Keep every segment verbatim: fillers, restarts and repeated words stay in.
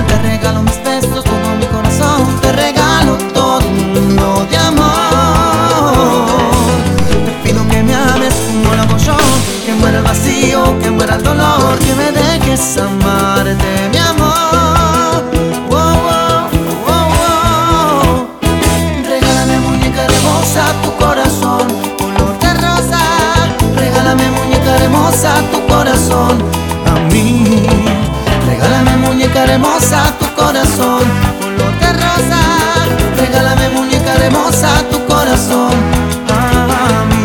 Te regalo mis besos, todo mi corazón. Te regalo todo un mundo de amor. Te pido que me ames como lo hago yo, que muera el vacío, que muera el dolor, que me dejes amarte, mi amor. Oh, oh, oh, oh. Regálame, muñeca hermosa, tu corazón color de rosa. Regálame, muñeca hermosa, tu corazón a mí. Regálame, muñeca hermosa, tu corazón color de rosa. Regálame, muñeca hermosa, tu corazón a mí.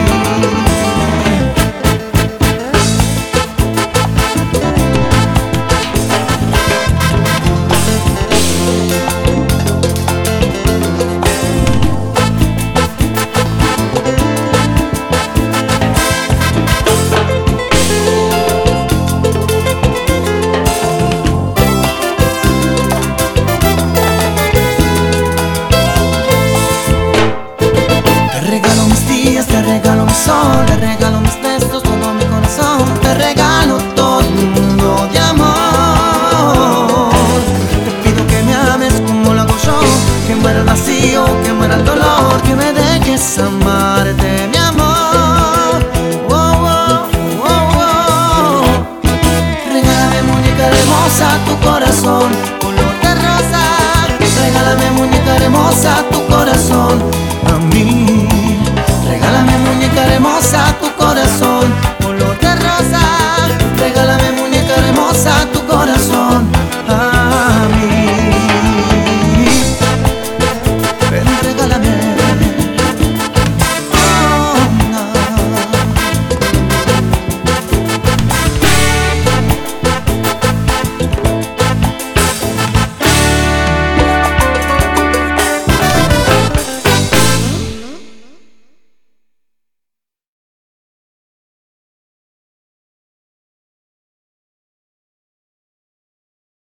Te regalo mi sol, te regalo mis besos, todo mi corazón. Te regalo todo un mundo de amor. Te pido que me ames como lo hago yo, que muera el vacío, que muera el dolor, que me dejes amarte, mi amor. Oh, oh, oh, oh. Regálame, muñeca hermosa, tu corazón color de rosa. Regálame, muñeca hermosa,